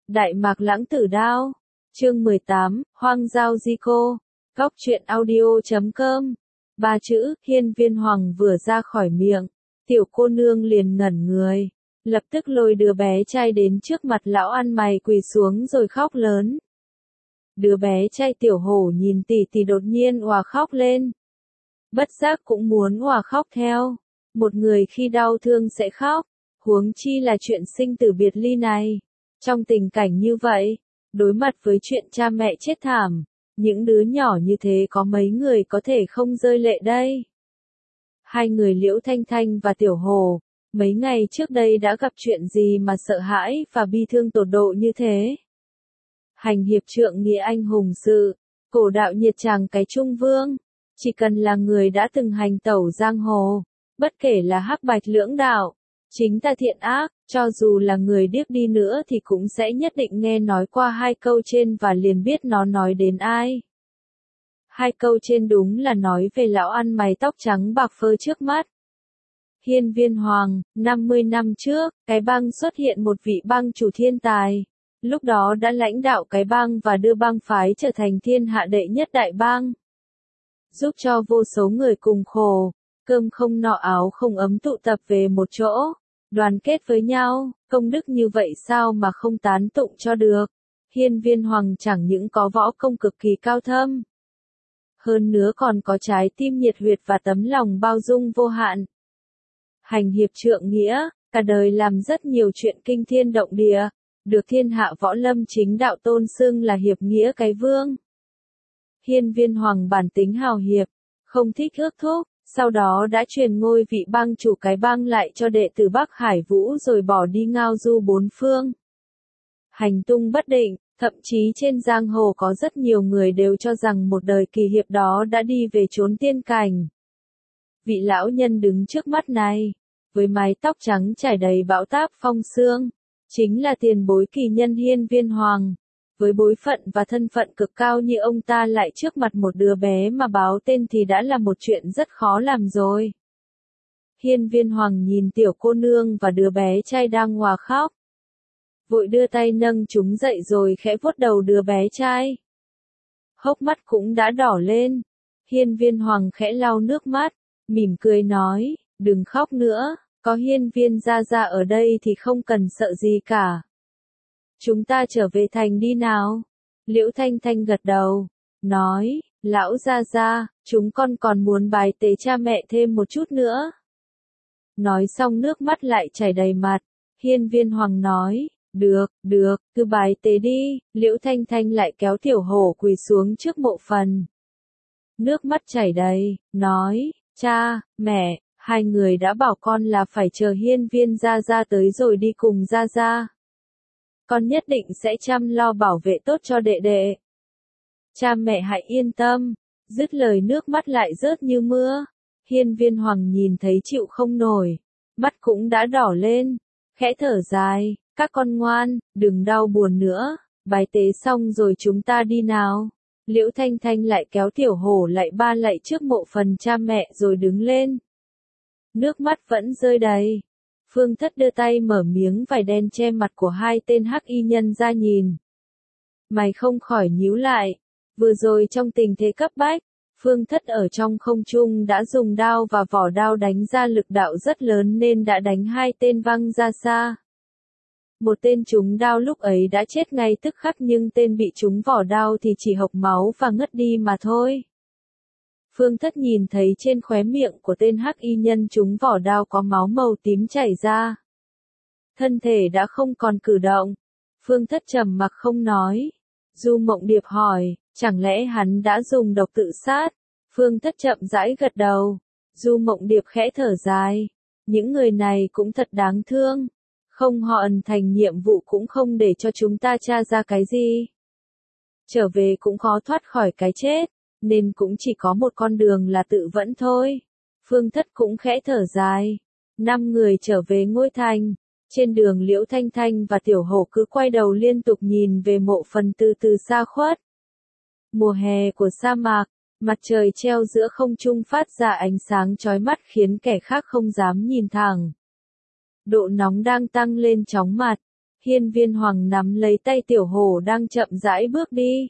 Đại Mạc Lãng Tử Đao. Chương 18, Hoang Giao Di Cô. Góc truyện audio.com. Ba chữ, Hiên Viên Hoàng vừa ra khỏi miệng, tiểu cô nương liền ngẩn người, lập tức lôi đứa bé trai đến trước mặt lão ăn mày quỳ xuống rồi khóc lớn. Đứa bé trai tiểu hổ nhìn tỷ tỷ đột nhiên òa khóc lên. Bất giác cũng muốn òa khóc theo. Một người khi đau thương sẽ khóc, huống chi là chuyện sinh tử biệt ly này. Trong tình cảnh như vậy, đối mặt với chuyện cha mẹ chết thảm, những đứa nhỏ như thế có mấy người có thể không rơi lệ đây? Hai người Liễu Thanh Thanh và Tiểu Hồ, mấy ngày trước đây đã gặp chuyện gì mà sợ hãi và bi thương tột độ như thế? Hành hiệp trượng nghĩa anh hùng sự, cổ đạo nhiệt tràng cái trung vương, chỉ cần là người đã từng hành tẩu giang hồ, bất kể là hắc bạch lưỡng đạo, chính tà thiện ác, cho dù là người điếc đi nữa thì cũng sẽ nhất định nghe nói qua hai câu trên và liền biết nó nói đến ai. Hai câu trên đúng là nói về lão ăn mày tóc trắng bạc phơ trước mắt. Hiên Viên Hoàng, 50 năm trước, cái bang xuất hiện một vị bang chủ thiên tài. Lúc đó đã lãnh đạo cái bang và đưa bang phái trở thành thiên hạ đệ nhất đại bang. Giúp cho vô số người cùng khổ, cơm không no áo không ấm tụ tập về một chỗ, đoàn kết với nhau, công đức như vậy sao mà không tán tụng cho được. Hiên Viên Hoàng chẳng những có võ công cực kỳ cao thâm, hơn nữa còn có trái tim nhiệt huyết và tấm lòng bao dung vô hạn. Hành hiệp trượng nghĩa, cả đời làm rất nhiều chuyện kinh thiên động địa, được thiên hạ võ lâm chính đạo tôn xưng là hiệp nghĩa cái vương. Hiên Viên Hoàng bản tính hào hiệp, không thích ước thúc, sau đó đã truyền ngôi vị bang chủ cái bang lại cho đệ tử Bắc Hải Vũ rồi bỏ đi ngao du bốn phương. Hành tung bất định, thậm chí trên giang hồ có rất nhiều người đều cho rằng một đời kỳ hiệp đó đã đi về chốn tiên cảnh. Vị lão nhân đứng trước mắt này, với mái tóc trắng trải đầy bão táp phong sương, chính là tiền bối kỳ nhân Hiên Viên Hoàng. Với bối phận và thân phận cực cao như ông ta lại trước mặt một đứa bé mà báo tên thì đã là một chuyện rất khó làm rồi. Hiên Viên Hoàng nhìn tiểu cô nương và đứa bé trai đang òa khóc, vội đưa tay nâng chúng dậy rồi khẽ vuốt đầu đứa bé trai. Hốc mắt cũng đã đỏ lên. Hiên Viên Hoàng khẽ lau nước mắt, mỉm cười nói, đừng khóc nữa, có Hiên Viên gia gia ở đây thì không cần sợ gì cả. Chúng ta trở về thành đi nào. Liễu Thanh Thanh gật đầu, nói, lão gia gia, chúng con còn muốn bái tế cha mẹ thêm một chút nữa. Nói xong nước mắt lại chảy đầy mặt. Hiên Viên Hoàng nói, được, cứ bái tế đi. Liễu Thanh Thanh lại kéo Tiểu Hổ quỳ xuống trước mộ phần. Nước mắt chảy đầy, nói, cha, mẹ, hai người đã bảo con là phải chờ Hiên Viên gia gia tới rồi đi cùng gia gia. Con nhất định sẽ chăm lo bảo vệ tốt cho đệ đệ. Cha mẹ hãy yên tâm. Dứt lời nước mắt lại rớt như mưa. Hiên Viên Hoàng nhìn thấy chịu không nổi, mắt cũng đã đỏ lên, khẽ thở dài, các con ngoan, đừng đau buồn nữa, bái tế xong rồi chúng ta đi nào. Liễu Thanh Thanh lại kéo Tiểu Hổ lại ba lạy trước mộ phần cha mẹ rồi đứng lên. Nước mắt vẫn rơi đầy. Phương Thất đưa tay mở miếng vải đen che mặt của hai tên hắc y nhân ra nhìn. Mày không khỏi nhíu lại. Vừa rồi trong tình thế cấp bách, Phương Thất ở trong không trung đã dùng đao và vỏ đao đánh ra lực đạo rất lớn nên đã đánh hai tên văng ra xa. Một tên trúng đao lúc ấy đã chết ngay tức khắc nhưng tên bị trúng vỏ đao thì chỉ hộc máu và ngất đi mà thôi. Phương Thất nhìn thấy trên khóe miệng của tên hắc y nhân trúng vỏ đao có máu màu tím chảy ra. Thân thể đã không còn cử động. Phương Thất trầm mặc không nói. Du Mộng Điệp hỏi, chẳng lẽ hắn đã dùng độc tự sát? Phương Thất chậm rãi gật đầu. Du Mộng Điệp khẽ thở dài. Những người này cũng thật đáng thương. Không hoàn thành nhiệm vụ cũng không để cho chúng ta tra ra cái gì. Trở về cũng khó thoát khỏi cái chết, nên cũng chỉ có một con đường là tự vẫn thôi. Phương Thất cũng khẽ thở dài. 5 người trở về ngôi thành. Trên đường Liễu Thanh Thanh và Tiểu Hổ cứ quay đầu liên tục nhìn về mộ phần từ từ xa khuất. Mùa hè của sa mạc, mặt trời treo giữa không trung phát ra ánh sáng chói mắt khiến kẻ khác không dám nhìn thẳng. Độ nóng đang tăng lên chóng mặt. Hiên Viên Hoàng nắm lấy tay Tiểu Hổ đang chậm rãi bước đi.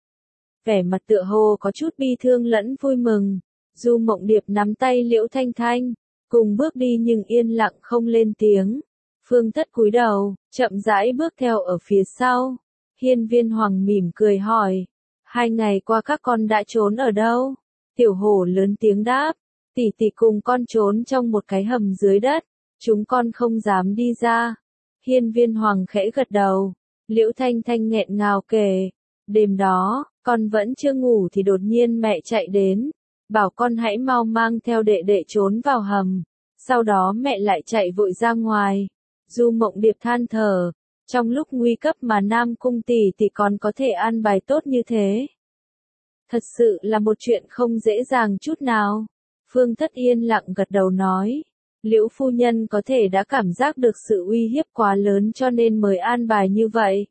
Vẻ mặt tựa hồ có chút bi thương lẫn vui mừng. Du Mộng Điệp nắm tay Liễu Thanh Thanh, cùng bước đi nhưng yên lặng không lên tiếng. Phương Thất cúi đầu, chậm rãi bước theo ở phía sau. Hiên Viên Hoàng mỉm cười hỏi, 2 ngày qua các con đã trốn ở đâu? Tiểu Hổ lớn tiếng đáp, tỷ tỷ cùng con trốn trong một cái hầm dưới đất, chúng con không dám đi ra. Hiên Viên Hoàng khẽ gật đầu, Liễu Thanh Thanh nghẹn ngào kể, đêm đó, con vẫn chưa ngủ thì đột nhiên mẹ chạy đến, bảo con hãy mau mang theo đệ đệ trốn vào hầm, sau đó mẹ lại chạy vội ra ngoài. Du Mộng Điệp than thở, trong lúc nguy cấp mà Nam Cung tỷ tỷ còn có thể an bài tốt như thế. Thật sự là một chuyện không dễ dàng chút nào. Phương Thất yên lặng gật đầu nói, Liễu phu nhân có thể đã cảm giác được sự uy hiếp quá lớn cho nên mới an bài như vậy.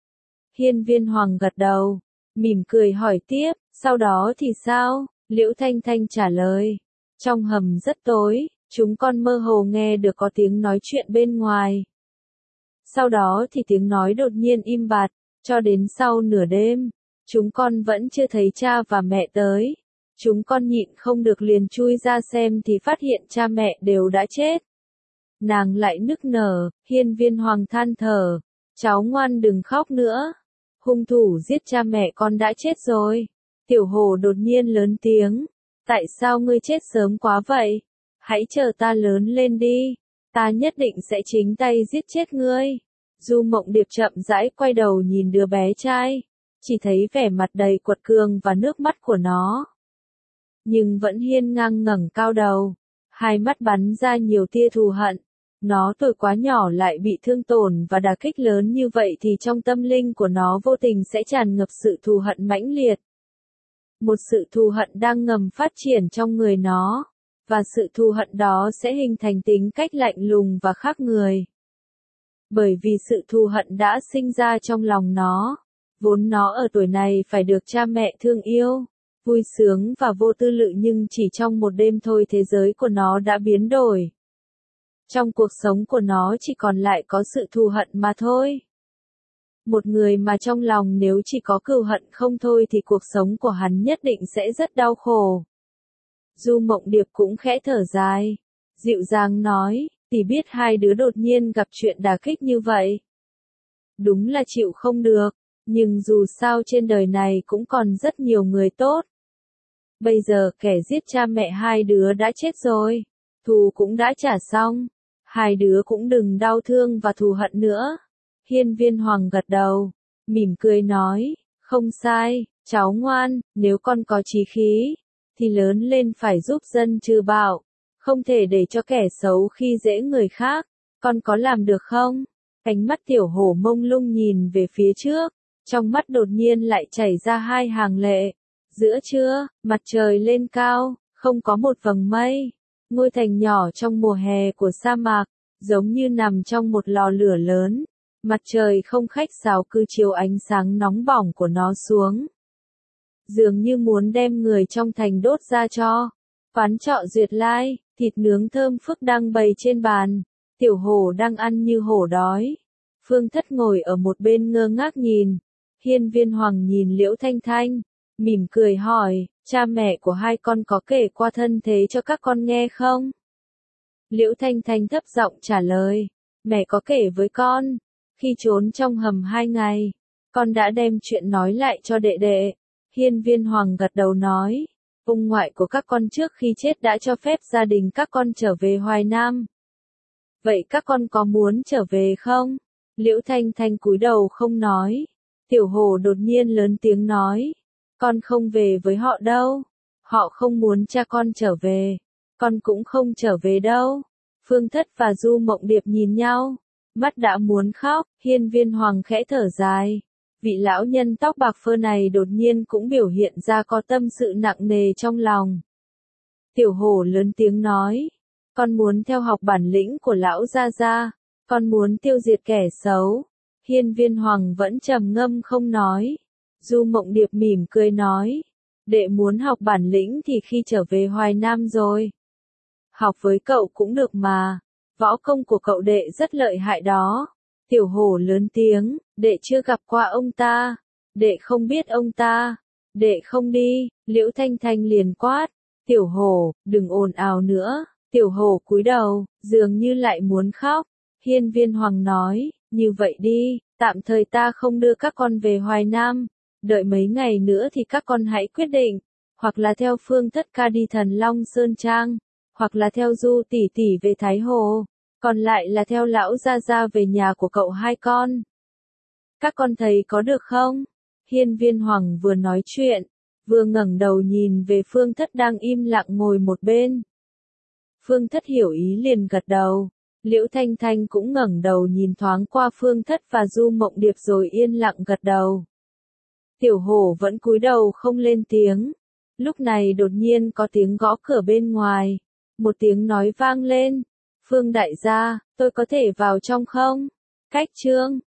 Hiên Viên Hoàng gật đầu, mỉm cười hỏi tiếp, sau đó thì sao? Liễu Thanh Thanh trả lời, trong hầm rất tối, chúng con mơ hồ nghe được có tiếng nói chuyện bên ngoài. Sau đó thì tiếng nói đột nhiên im bặt, cho đến sau nửa đêm, chúng con vẫn chưa thấy cha và mẹ tới. Chúng con nhịn không được liền chui ra xem thì phát hiện cha mẹ đều đã chết. Nàng lại nức nở, Hiên Viên Hoàng than thở, cháu ngoan đừng khóc nữa. Hung thủ giết cha mẹ con đã chết rồi. Tiểu Hổ đột nhiên lớn tiếng, tại sao ngươi chết sớm quá vậy? Hãy chờ ta lớn lên đi, ta nhất định sẽ chính tay giết chết ngươi. Du Mộng Điệp chậm rãi quay đầu nhìn đứa bé trai, chỉ thấy vẻ mặt đầy quật cường và nước mắt của nó. Nhưng vẫn hiên ngang ngẩng cao đầu, hai mắt bắn ra nhiều tia thù hận. Nó tuổi quá nhỏ lại bị thương tổn và đả kích lớn như vậy thì trong tâm linh của nó vô tình sẽ tràn ngập sự thù hận mãnh liệt. Một sự thù hận đang ngầm phát triển trong người nó, và sự thù hận đó sẽ hình thành tính cách lạnh lùng và khác người. Bởi vì sự thù hận đã sinh ra trong lòng nó, vốn nó ở tuổi này phải được cha mẹ thương yêu, vui sướng và vô tư lự, nhưng chỉ trong một đêm thôi thế giới của nó đã biến đổi. Trong cuộc sống của nó chỉ còn lại có sự thù hận mà thôi. Một người mà trong lòng nếu chỉ có cừu hận không thôi thì cuộc sống của hắn nhất định sẽ rất đau khổ. Du Mộng Điệp cũng khẽ thở dài, dịu dàng nói, tỷ biết hai đứa đột nhiên gặp chuyện đả kích như vậy. Đúng là chịu không được, nhưng dù sao trên đời này cũng còn rất nhiều người tốt. Bây giờ kẻ giết cha mẹ hai đứa đã chết rồi, thù cũng đã trả xong, hai đứa cũng đừng đau thương và thù hận nữa. Hiên Viên Hoàng gật đầu, mỉm cười nói, không sai, cháu ngoan, nếu con có chí khí, thì lớn lên phải giúp dân trừ bạo, không thể để cho kẻ xấu khi dễ người khác, con có làm được không? Ánh mắt Tiểu Hổ mông lung nhìn về phía trước, trong mắt đột nhiên lại chảy ra hai hàng lệ. Giữa trưa, mặt trời lên cao, không có một vầng mây. Ngôi thành nhỏ trong mùa hè của sa mạc, giống như nằm trong một lò lửa lớn. Mặt trời không khách sáo cứ chiếu ánh sáng nóng bỏng của nó xuống. Dường như muốn đem người trong thành đốt ra cho. Quán trọ Duyệt Lai, thịt nướng thơm phức đang bày trên bàn. Tiểu Hổ đang ăn như hổ đói. Phương Thất ngồi ở một bên ngơ ngác nhìn. Hiên Viên Hoàng nhìn Liễu Thanh Thanh, mỉm cười hỏi, cha mẹ của hai con có kể qua thân thế cho các con nghe không? Liễu Thanh Thanh thấp giọng trả lời, mẹ có kể với con, khi trốn trong hầm 2 ngày, con đã đem chuyện nói lại cho đệ đệ. Hiên Viên Hoàng gật đầu nói, ông ngoại của các con trước khi chết đã cho phép gia đình các con trở về Hoài Nam. Vậy các con có muốn trở về không? Liễu Thanh Thanh cúi đầu không nói. Tiểu Hổ đột nhiên lớn tiếng nói, con không về với họ đâu. Họ không muốn cha con trở về. Con cũng không trở về đâu. Phương Thất và Du Mộng Điệp nhìn nhau, mắt đã muốn khóc. Hiên Viên Hoàng khẽ thở dài. Vị lão nhân tóc bạc phơ này đột nhiên cũng biểu hiện ra có tâm sự nặng nề trong lòng. Tiểu Hổ lớn tiếng nói, con muốn theo học bản lĩnh của lão gia gia, con muốn tiêu diệt kẻ xấu. Hiên Viên Hoàng vẫn trầm ngâm không nói. Du Mộng Điệp mỉm cười nói, đệ muốn học bản lĩnh thì khi trở về Hoài Nam rồi. Học với cậu cũng được mà, võ công của cậu đệ rất lợi hại đó. Tiểu hổ lớn tiếng, đệ chưa gặp qua ông ta, đệ không biết ông ta, đệ không đi, Liễu Thanh Thanh liền quát, tiểu hổ, đừng ồn ào nữa, tiểu hổ cúi đầu, dường như lại muốn khóc, Hiên Viên Hoàng nói, như vậy đi, tạm thời ta không đưa các con về Hoài Nam, đợi mấy ngày nữa thì các con hãy quyết định, hoặc là theo Phương Thất Ca đi Thần Long Sơn Trang, hoặc là theo Du tỷ tỷ về Thái Hồ, còn lại là theo lão gia gia về nhà của cậu hai con. Các con thấy có được không? Hiên Viên Hoàng vừa nói chuyện, vừa ngẩng đầu nhìn về Phương Thất đang im lặng ngồi một bên. Phương Thất hiểu ý liền gật đầu. Liễu Thanh Thanh cũng ngẩng đầu nhìn thoáng qua Phương Thất và Du Mộng Điệp rồi yên lặng gật đầu. Tiểu hổ vẫn cúi đầu không lên tiếng. Lúc này đột nhiên có tiếng gõ cửa bên ngoài. Một tiếng nói vang lên. Phương đại gia, tôi có thể vào trong không? Cách chương